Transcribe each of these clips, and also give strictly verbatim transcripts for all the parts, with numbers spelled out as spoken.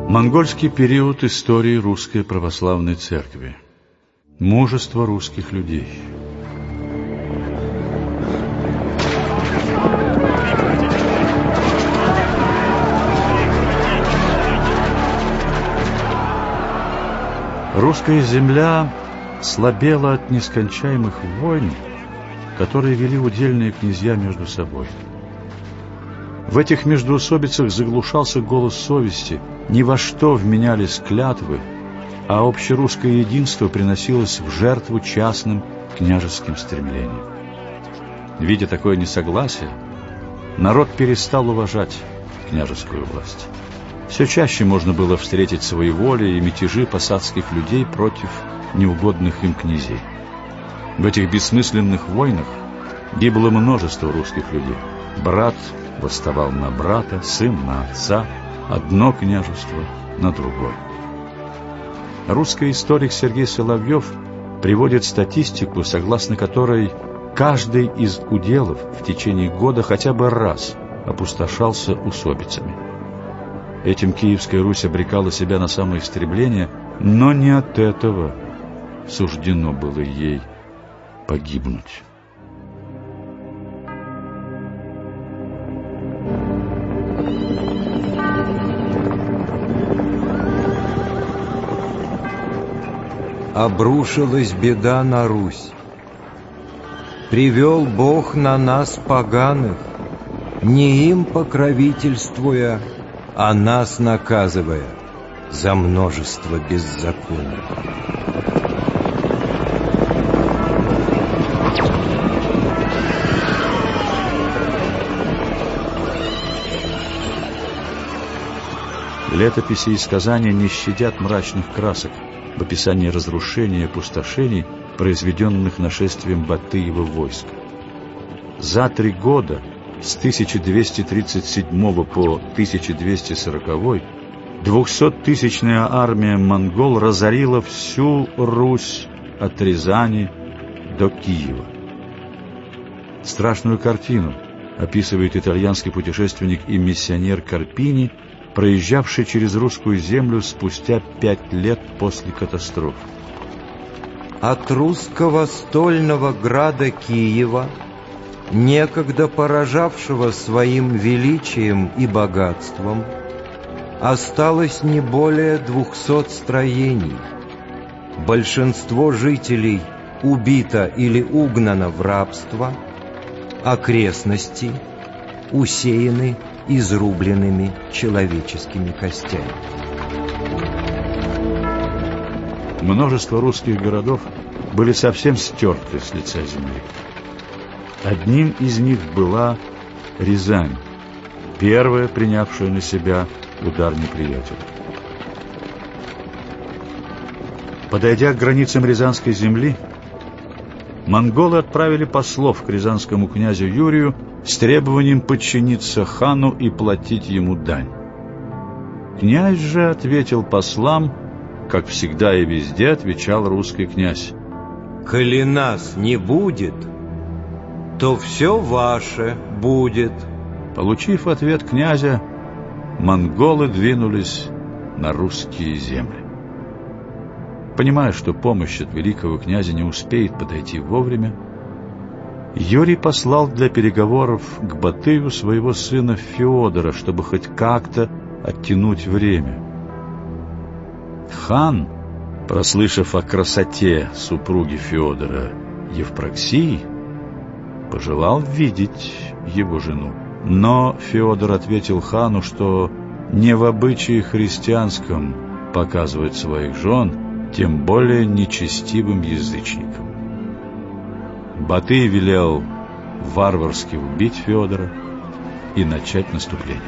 Монгольский период истории Русской Православной Церкви. Мужество русских людей. Русская земля слабела от нескончаемых войн, которые вели удельные князья между собой. В этих междоусобицах заглушался голос совести, ни во что вменялись клятвы, а общерусское единство приносилось в жертву частным княжеским стремлениям. Видя такое несогласие, народ перестал уважать княжескую власть. Все чаще можно было встретить своеволие и мятежи посадских людей против неугодных им князей. В этих бессмысленных войнах гибло множество русских людей. Брат восставал на брата, сын на отца, одно княжество на другое. Русский историк Сергей Соловьев приводит статистику, согласно которой каждый из уделов в течение года хотя бы раз опустошался усобицами. Этим Киевская Русь обрекала себя на самоистребление, но не от этого суждено было ей погибнуть. Обрушилась беда на Русь. Привел Бог на нас поганых, не им покровительствуя, а нас наказывая за множество беззаконий. Летописи и сказания не щадят мрачных красок в описании разрушений и опустошений, произведенных нашествием Батыева войск. За три года, с тысяча двести тридцать седьмого по тысяча двести сороковой, двухсоттысячная армия монгол разорила всю Русь от Рязани до Киева. Страшную картину описывает итальянский путешественник и миссионер Карпини, проезжавший через русскую землю спустя пять лет после катастрофы. От русского стольного града Киева, некогда поражавшего своим величием и богатством, осталось не более двухсот строений. Большинство жителей убито или угнано в рабство, окрестности усеяны изрубленными человеческими костями. Множество русских городов были совсем стерты с лица земли. Одним из них была Рязань, первая принявшая на себя удар неприятеля. Подойдя к границам Рязанской земли, монголы отправили послов к рязанскому князю Юрию с требованием подчиниться хану и платить ему дань. Князь же ответил послам, как всегда и везде отвечал русский князь: «Коли нас не будет, то все ваше будет». Получив ответ князя, монголы двинулись на русские земли. Понимая, что помощь от великого князя не успеет подойти вовремя, Юрий послал для переговоров к Батыю своего сына Феодора, чтобы хоть как-то оттянуть время. Хан, прослышав о красоте супруги Феодора Евпроксии, пожелал видеть его жену. Но Феодор ответил хану, что не в обычае христианском показывать своих жен, тем более нечестивым язычникам. Батый велел варварски убить Феодора и начать наступление.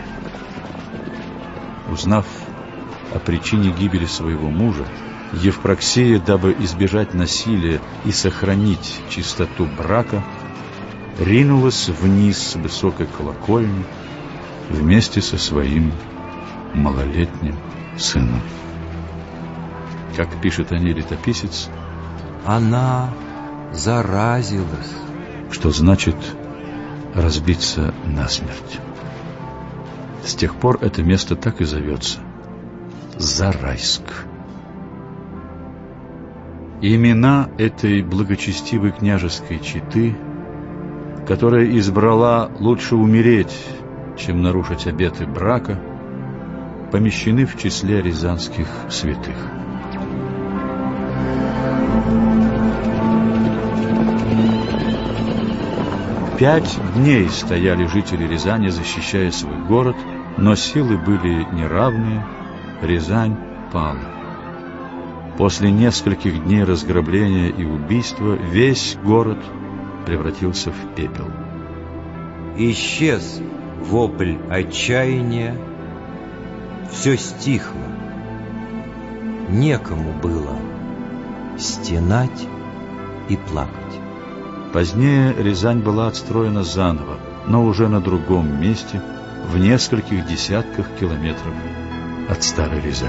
Узнав о причине гибели своего мужа, Евпроксия, дабы избежать насилия и сохранить чистоту брака, ринулась вниз с высокой колокольни вместе со своим малолетним сыном. Как пишет о ней летописец, она заразилась, что значит разбиться насмерть. С тех пор это место так и зовется Зарайск. Имена этой благочестивой княжеской четы, которая избрала лучше умереть, чем нарушить обеты брака, помещены в числе рязанских святых. Пять дней стояли жители Рязани, защищая свой город, но силы были неравные, Рязань пала. После нескольких дней разграбления и убийства весь город превратился в пепел. Исчез вопль отчаяния, все стихло. Некому было стенать и плакать. Позднее Рязань была отстроена заново, но уже на другом месте, в нескольких десятках километров от Старой Рязани.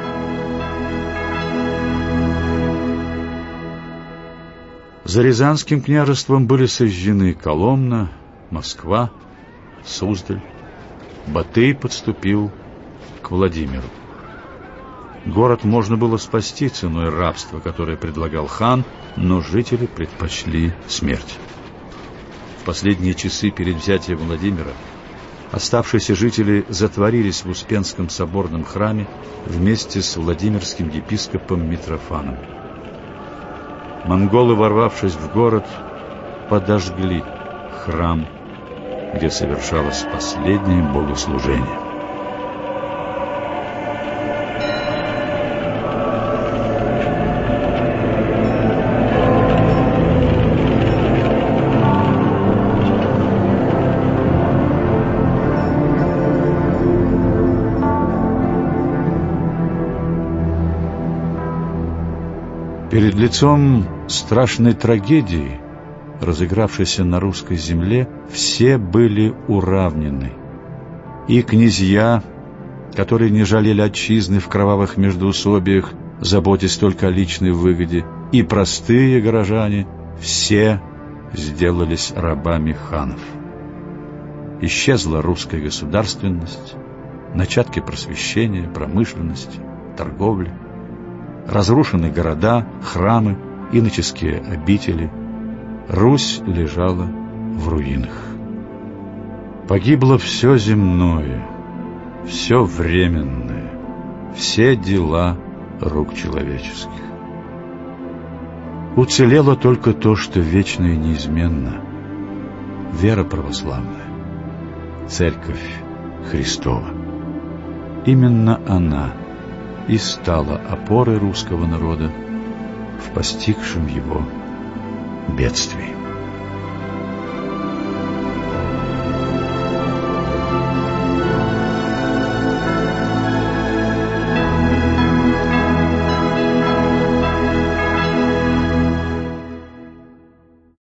За Рязанским княжеством были сожжены Коломна, Москва, Суздаль. Батый подступил к Владимиру. Город можно было спасти ценой рабства, которое предлагал хан, но жители предпочли смерть. В последние часы перед взятием Владимира оставшиеся жители затворились в Успенском соборном храме вместе с владимирским епископом Митрофаном. Монголы, ворвавшись в город, подожгли храм, где совершалось последнее богослужение. Перед лицом страшной трагедии, разыгравшейся на русской земле, все были уравнены. И князья, которые не жалели отчизны в кровавых междоусобиях, заботясь только о личной выгоде, и простые горожане, все сделались рабами ханов. Исчезла русская государственность, начатки просвещения, промышленности, торговли. Разрушены города, храмы, иноческие обители. Русь лежала в руинах. Погибло все земное, все временное, все дела рук человеческих. Уцелело только то, что вечно и неизменно — вера православная, Церковь Христова. Именно она и стала опорой русского народа в постигшем его бедствии.